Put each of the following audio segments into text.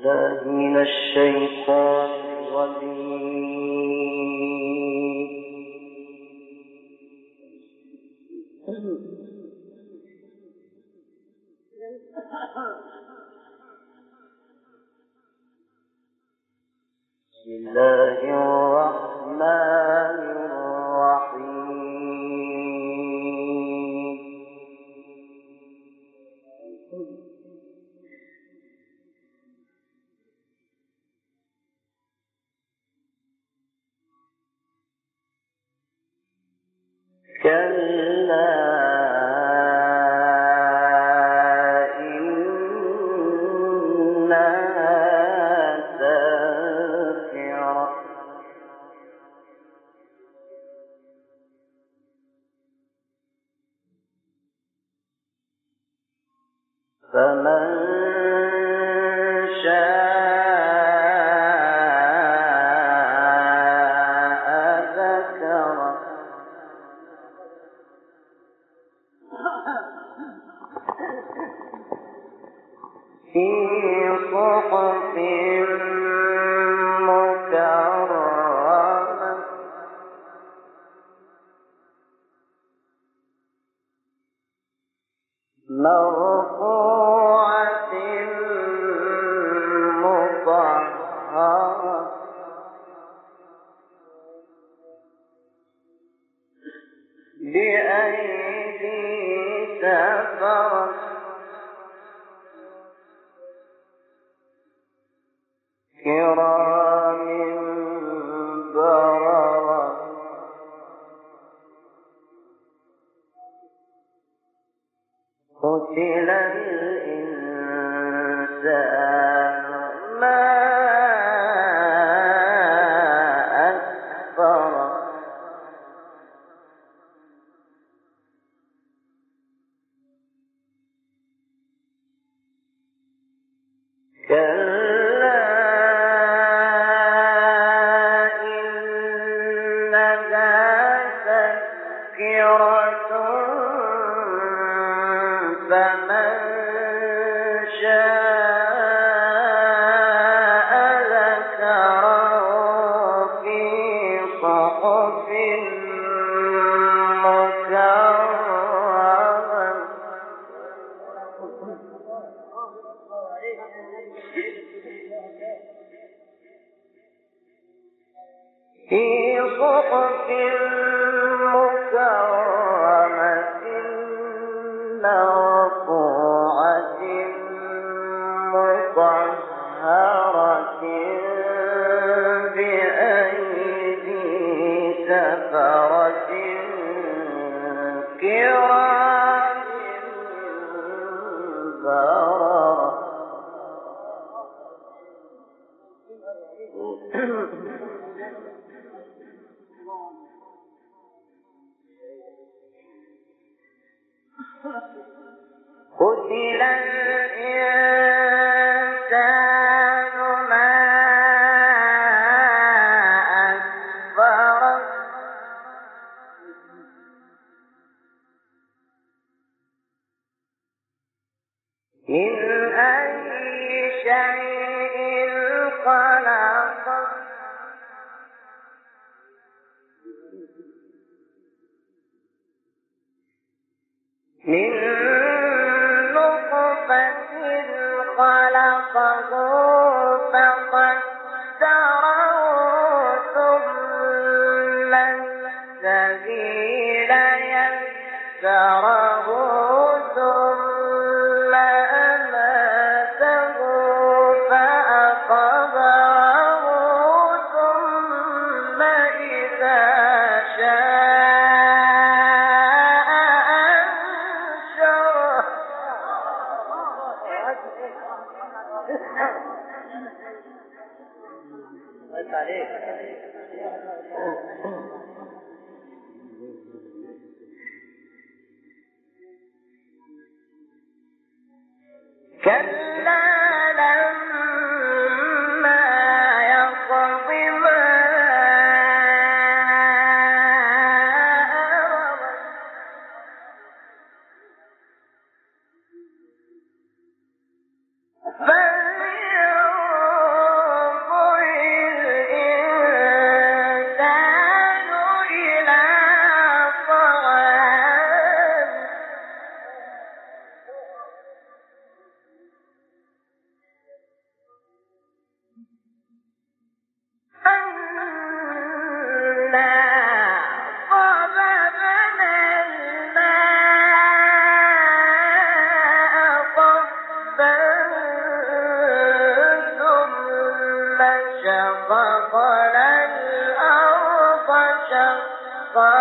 بالله من الشيطان الرجيم. بسم الله الرحمن الرحيم. كلا إنها تذكرة فمن شاء ذكره في صحف مكرمة مرفوعة مطهرة بأيدي سفرة كرام بررة قتل الإنسان ما أكفره كلا إنها تذكرة فمن شاء ذكره في صحف مكرمة في صحف مكرمة مرفوعة مطهرة بأيدي سفرة كرام بررة قتل الإنسان ما أكفره من أي شيء خلقه من نطفة خلقه فقدره ثم السبيل يسره ثم أماته فأقبره ثم إذا شاء أنشره كلا لما يقض ما أمره فلينظر شقا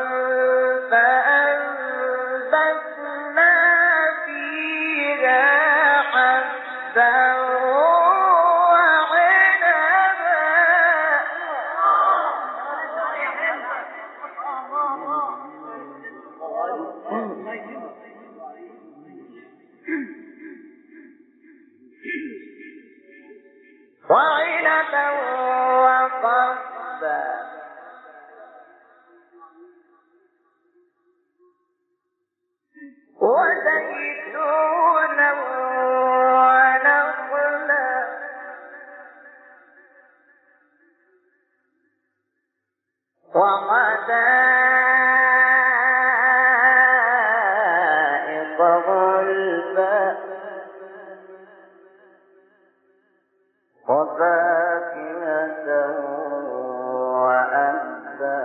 فأنبتنا فيها حبا وعنبا وقضبا وزيتونا ونخلا وحدائق غلبا وفاكهة وأبا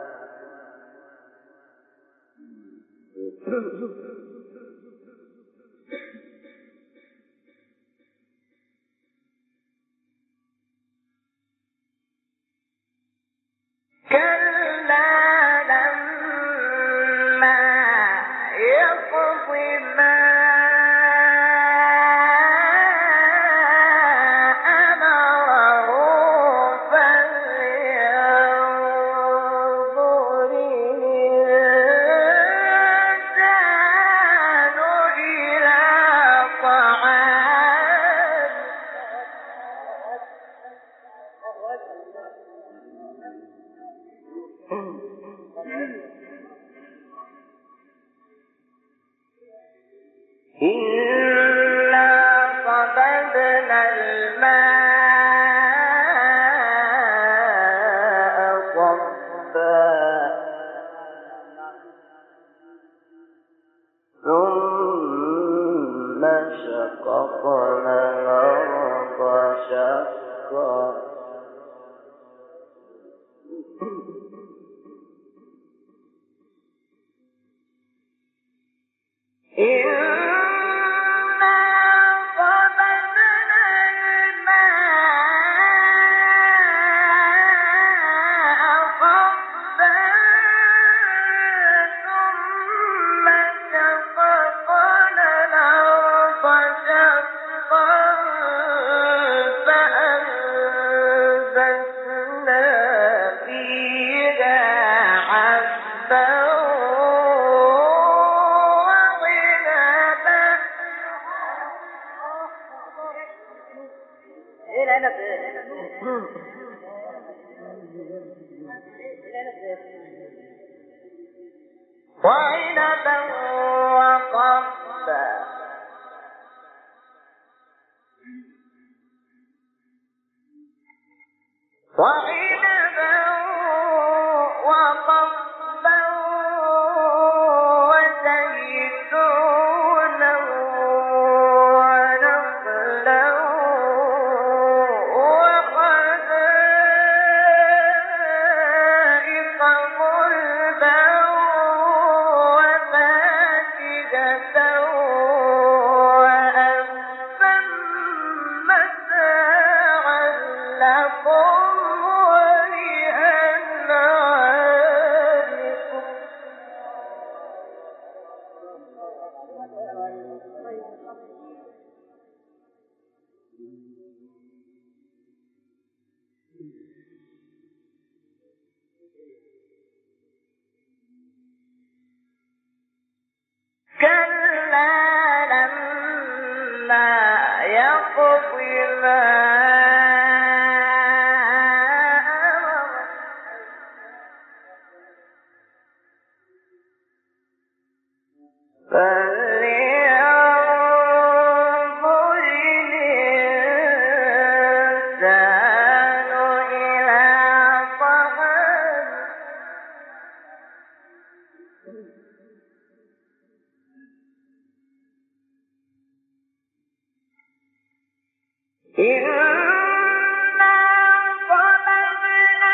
كلا لما يقض ما أمره فلينظر الإنسان إلى طعامه إنا صببنا الماء صبا ثم شققنا الأرض شقا إنا صببنا الماء صبا ثم شققنا الأرض شقا فأنبتنا فيها حبا وعنبا وقضبا وعنبا وقضبا وزيتونا ونخلا وحدائق غلبا وفاكهة وأبا متاعا لكم ولأنعامكم كلا لما يقض ما أمره فلينظر الإنسان إلى طعامه إنا صببنا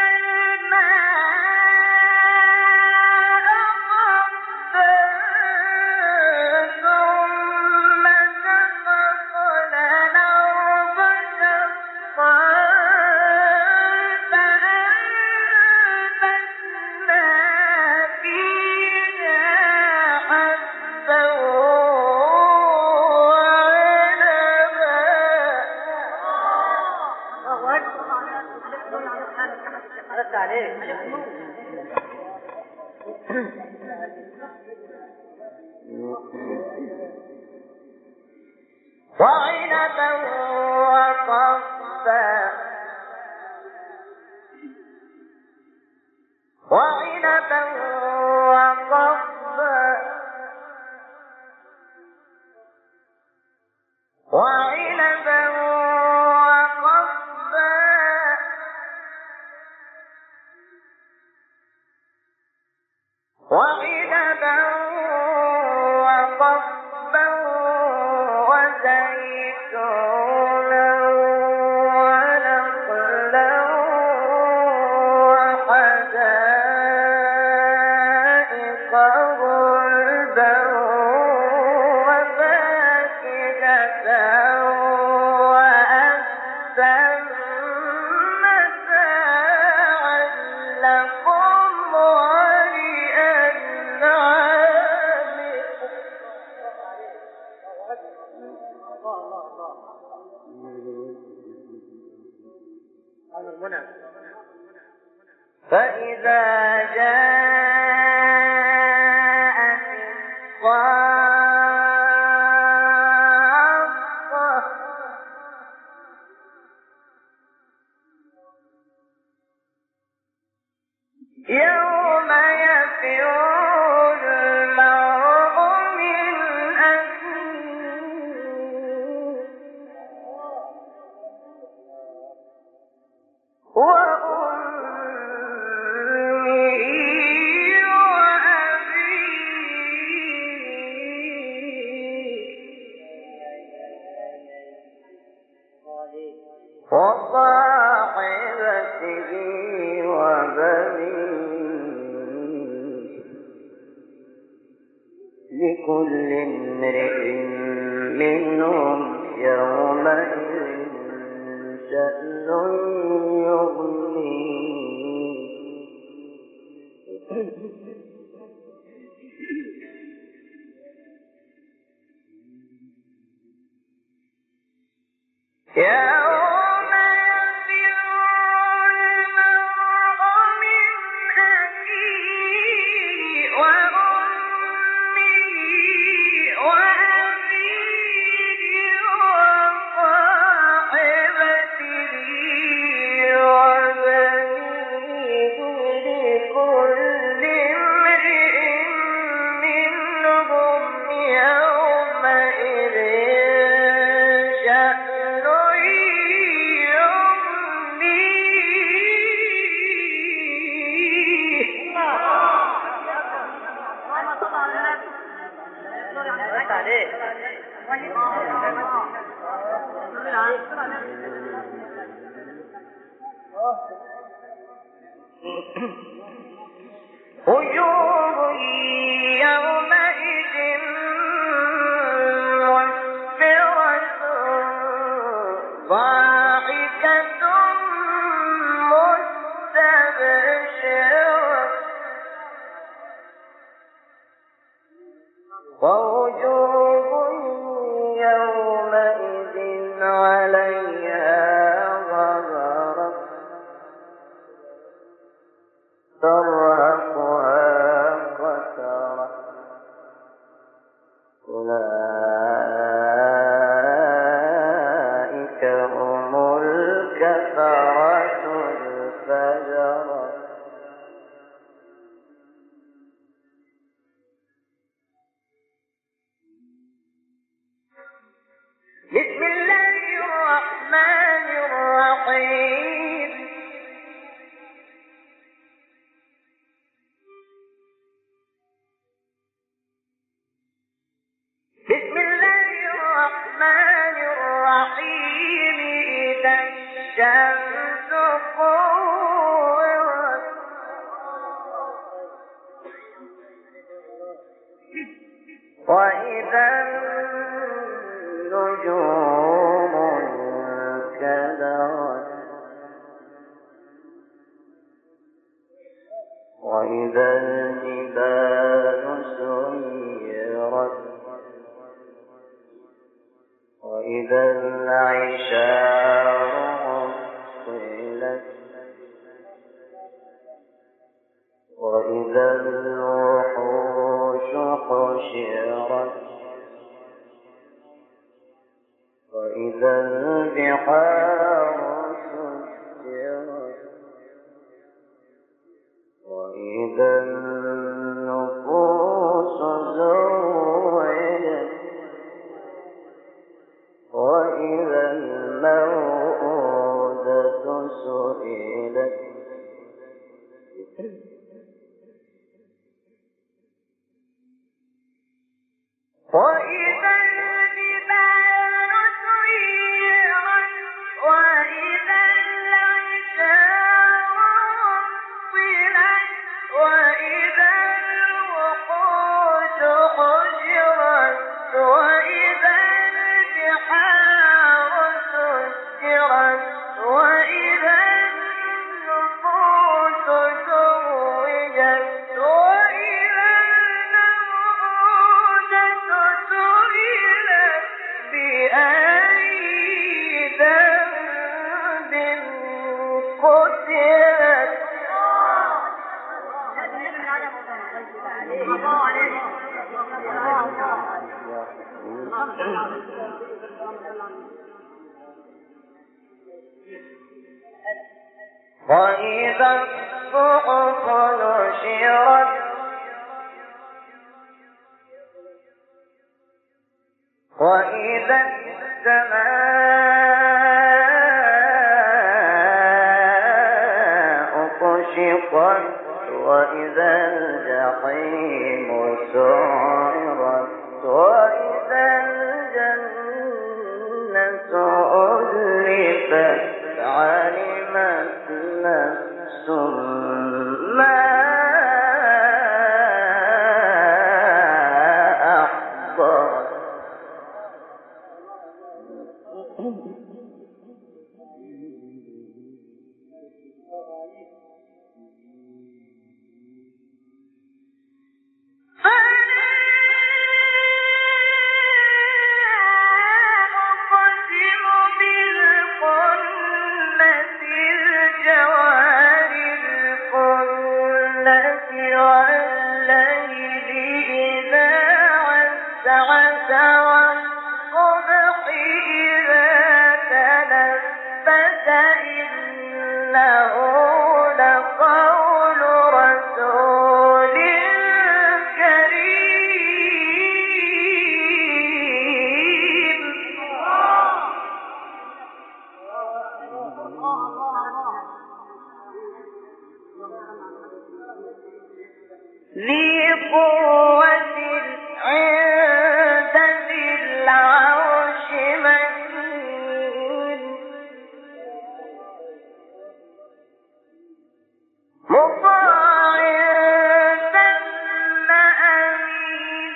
الماء صبا ثم شققنا الأرض شقا فأنبتنا وعنبا وقضبا وعنبا وقضبا وعنبا وقضبا وعنبا وقضبا وزيتونا ونخلا وحدائق غلبا وفاكهة وأبا متاعا لكم ولأنعامكم. فإذا جاءت الصاخة يوم يفر المرء من أخيه وأمه وأبيه وصاحبته وبنيه لكل امرئ منهم يومئذ شأن يغنيه. يوم يفر المرء من أخيه وأمه وأبيه وصاحبته وبنيه لكل امرئ منهم يومئذ شأن وجوه يومئذ مسفرة ضاحكة مستبشرة ووجوه يومئذ عليها غبرة ترهقها قترة أولئك هم الكفرة الفجرة. بسم الله الرحمن الرحيم. بسم الله الرحمن الرحيم. إذا الشمس كورت وإذا النجوم انكدرت وإذا الجبال سيرت وإذا العشار عطلت البحار سجرت وإذا النفوس زوجت وإذا الموءودة سئلت وإذا الجبال سيرت وإذا العشار عطلت وإذا الوحوش حشرت وإذا البحار سجرت وإذا النفوس زوجت وإذا الموءودة سئلت بأي ذنب قتلت وإذا الصحف نشرت وإذا السماء كشطت وإذا الجحيم سعرت وإذا الجنة أزلفت علمت نفس ما أحضرت إنه لقول رسول كريم ذي قوة عند ذي العرش مكين مطاع ثم أمين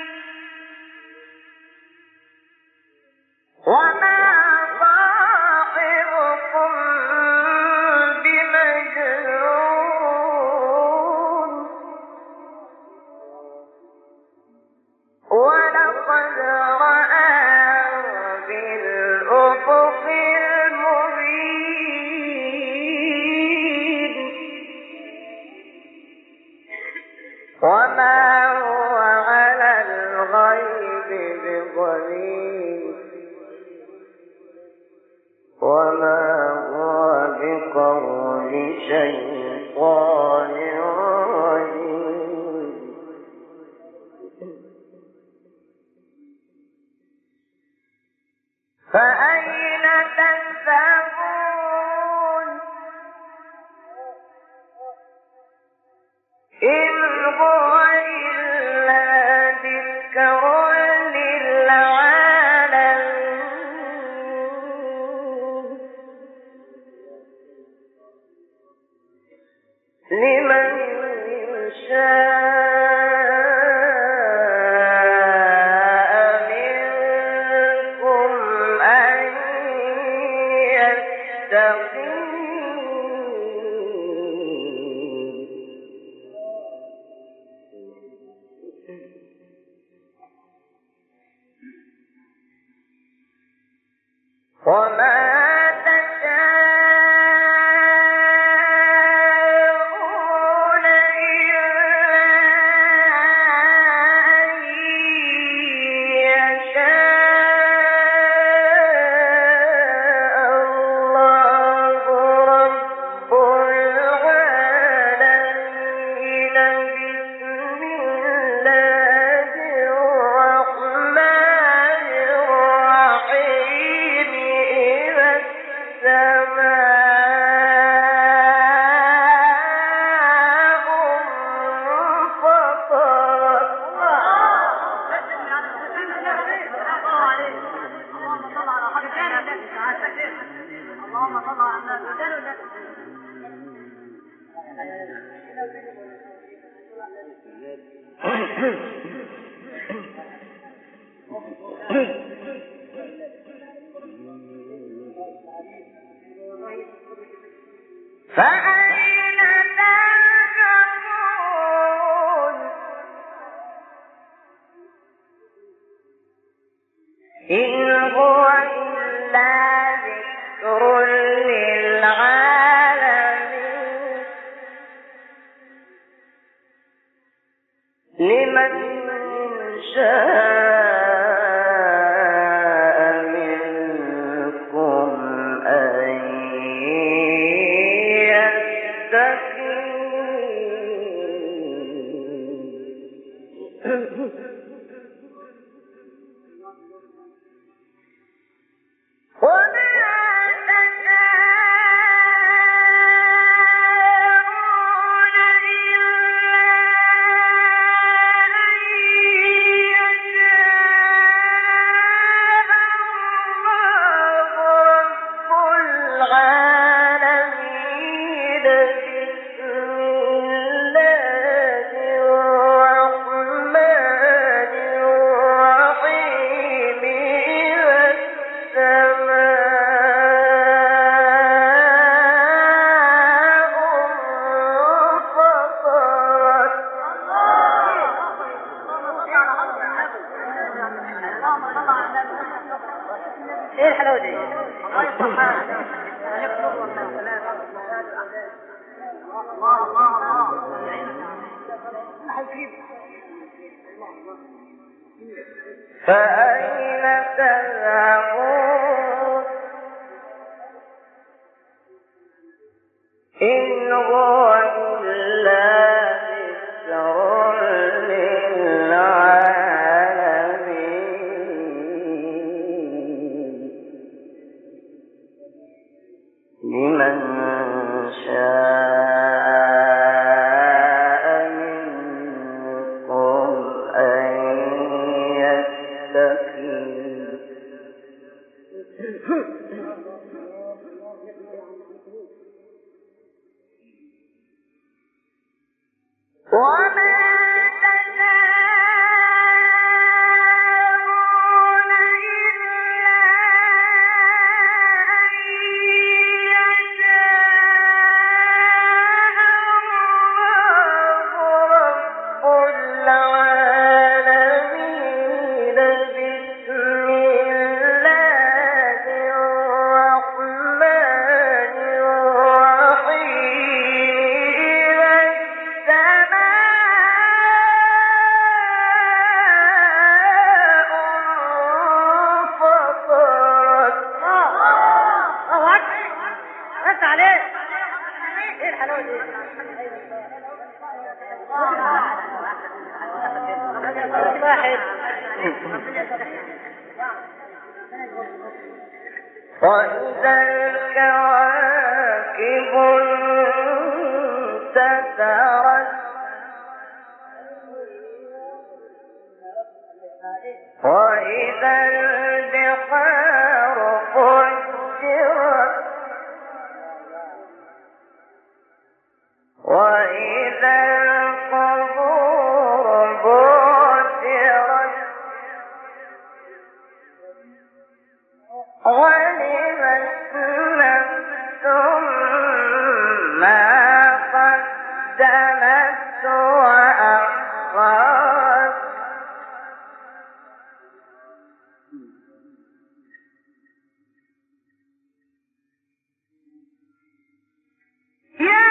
وما صاحبكم بمجنون ولقد رآه بالأفق المبين وما هو على الغيب بضنين وما هو بقول شيطان رجيم فأين تذهبون إن هو إلا ذكر للعالمين لمن شاء منكم أن يستقيم وما تشاءون إلا أن يشاء فأين تذهبون إن هو إلا ذكر للعالمين لمن شاء منكم أن يستقيم ايه الحلاوه دي؟ فأين تذهبون إن هو إلا ذكر للعالمين لمن شاء منكم أن يستقيم وما تشاءون إلا أن يشاء الله رب العالمين بسم الله الرحمن الرحيم وإذا الكواكب انتثرت وإذا البحار فجرت وإذا القبور بعثرت علمت نفس ما قدمت وأخرت يا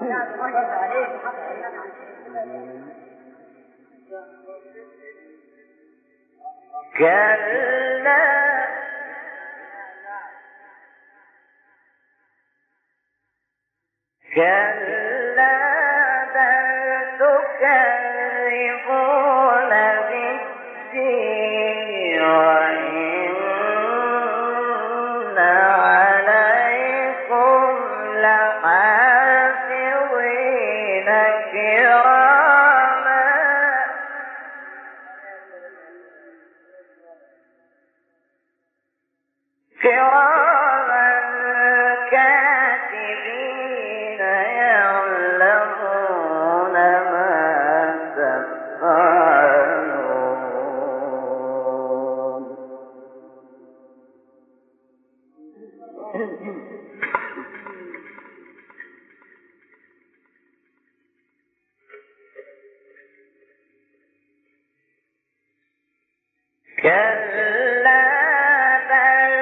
كلا بل تكذبون بالدين وإن عليكم لحافظين كراما كاتبين يعلمون ما تفعلون. كلا بل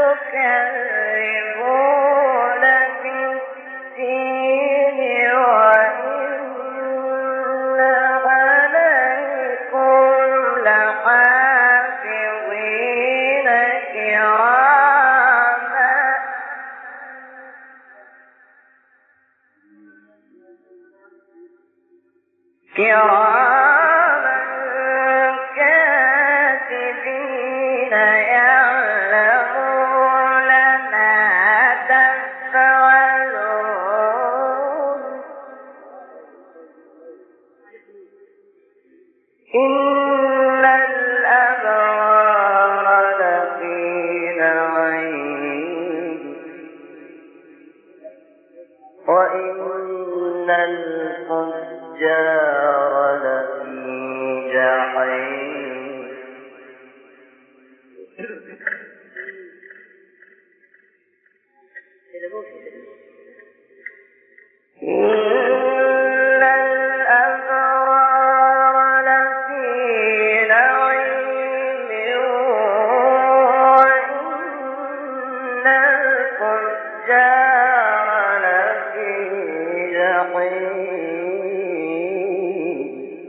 تكذبون بالدين وإن عليكم لحافظين كراما كاتبين يعلمون ما تفعلون. إن الأبرار لفي نعيم وإن الفجار لفي جحيم. إن الأبرار لفي نعيم وإن الفجار لفي جحيم.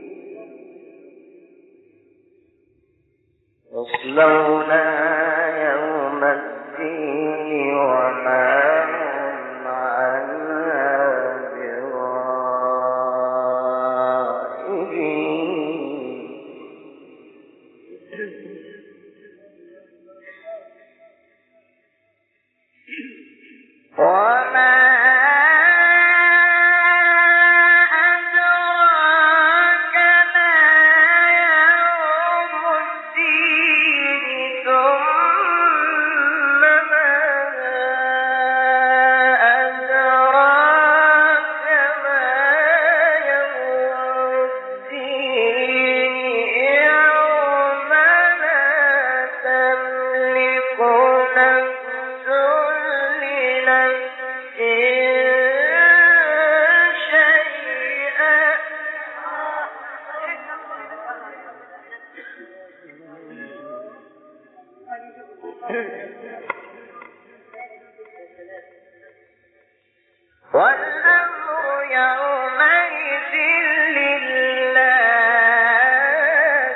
يصلونها يوم الدين وما هم عنها بغائبين. وما أدراك ما يوم الدين ثم ما أدراك ما يوم الدين يوم لا تملك نفس لنفس شيئا والأمر يومئذ لله.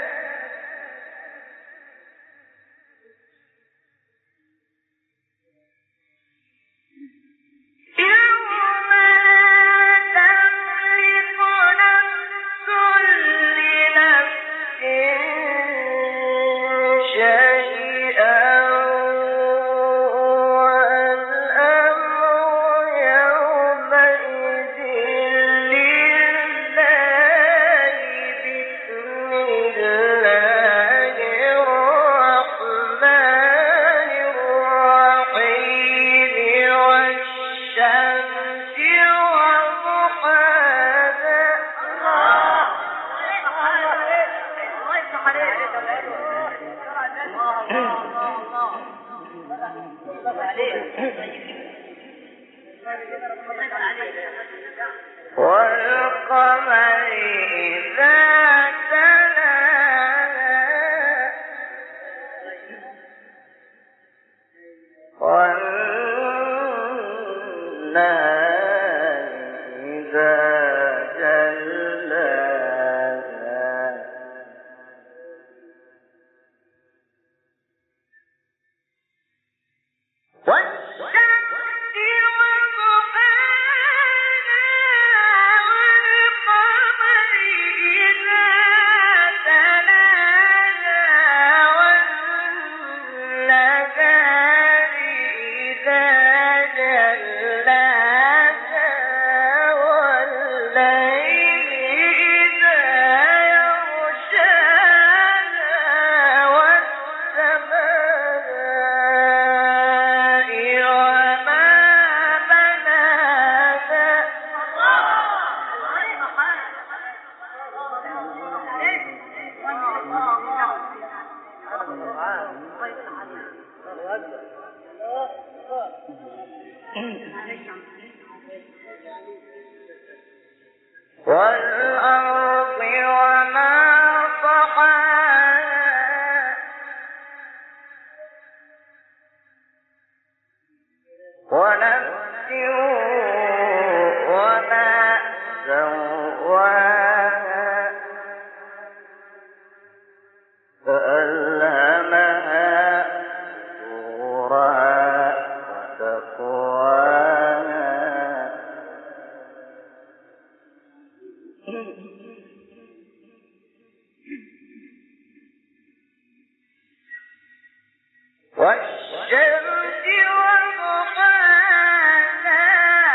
يوم لا تملك نفس لنفس شيئا والأمر يومئذ لله. بسم الله الرحمن الرحيم والشمس وضحاها. والقمر إذا تلاها والنهار والأرض وما طحاها ونفس وما سواها فألهمها فجورها وتقواها والشمس وضحاها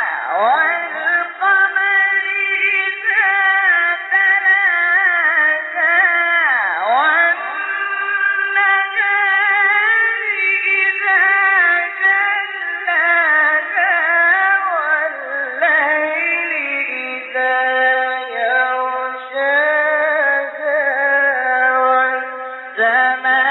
والقمر إذا تلاها والنهار إذا جلاها والليل إذا يغشاها والسماء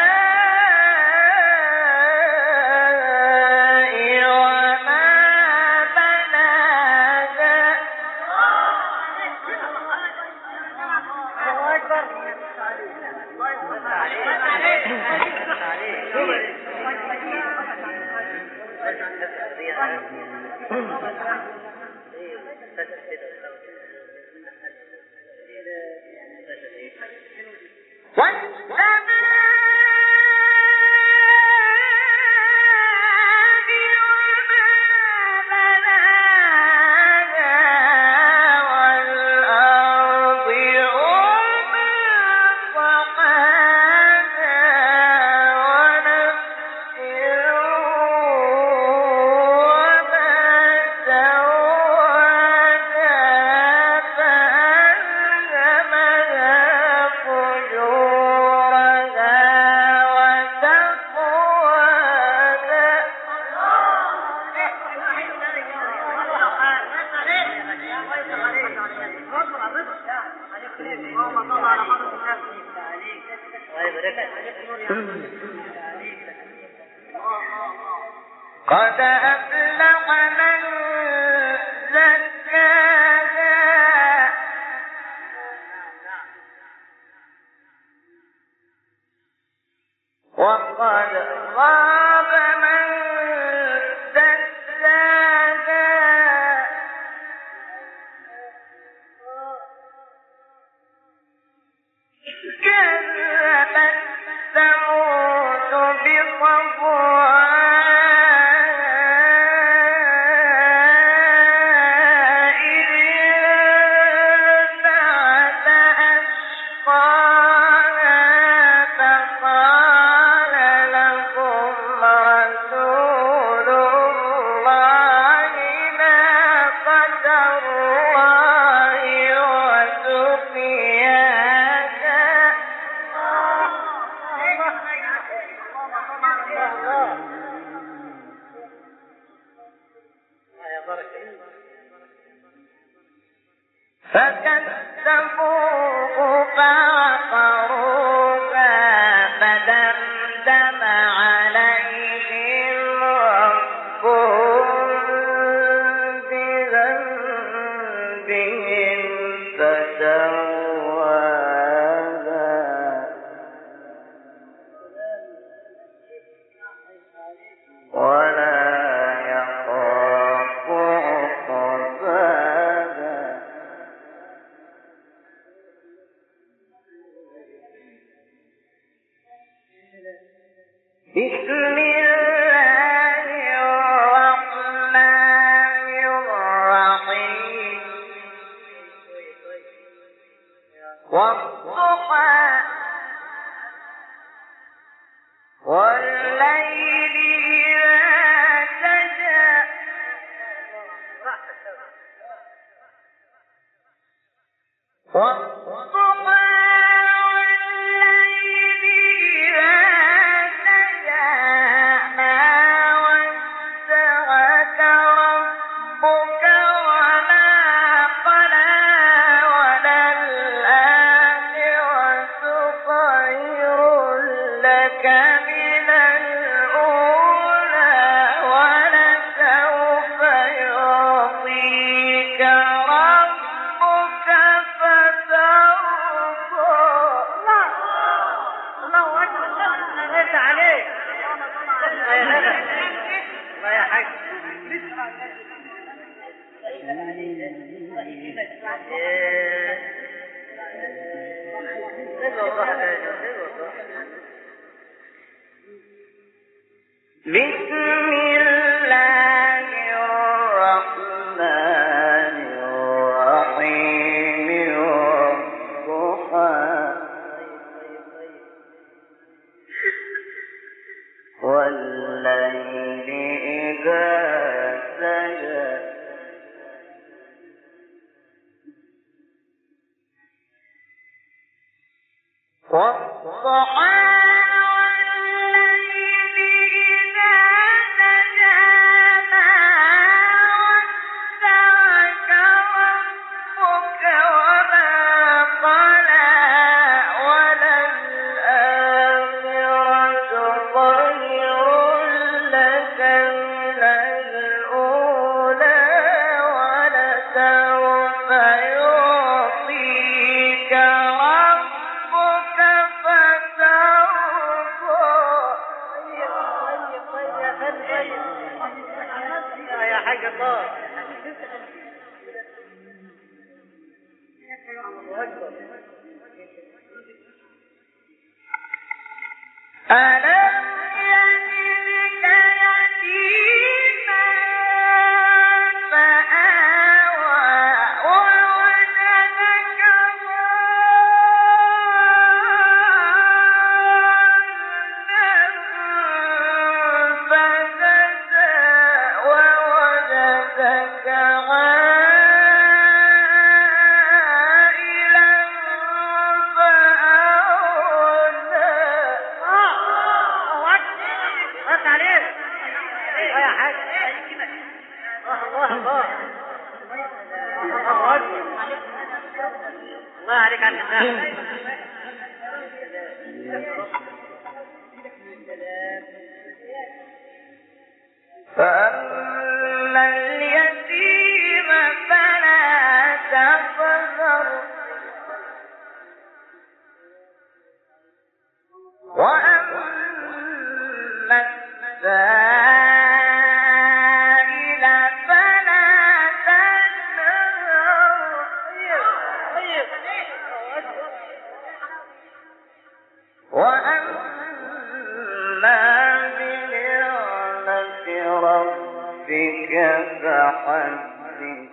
قد أفلح من زكاها وقد خاب من دساها كذبت ثمود بطغواها فكذبوه فعقروها فدمدم عليهم ربهم بذنبهم فسواها ولا يخاف عقباها بسم الله الرحمن الرحيم والضحى والليل إذا بسم الله الرحمن الرحيم والضحى والليل إذا سجى والضحى ألم يجدك يتيما فآوى ووجدك ضالا فهدى ووجدك عائلا الله عليك على الإسلام. فأما اليتيم فلا تقهر وأما السائل فلا تنهر وأما بنعمة ربك فحدث.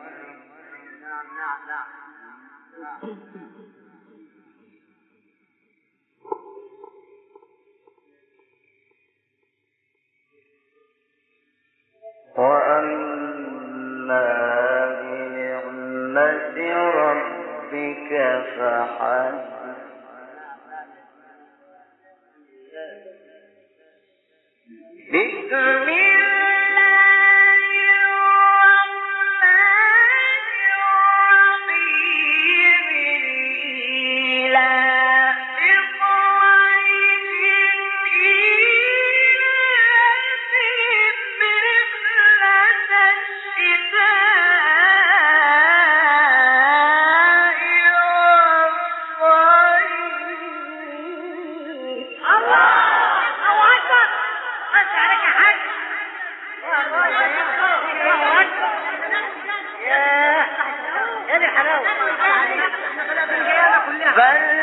وأما بنعمة ربك فحدث. بسم الله الرحمن الرحيم إيلاف قريش إيلافهم رحلة الشتاء والصيف. الله أكبر. خش عليك يا حاج. الله أكبر. يا دي حلاوة.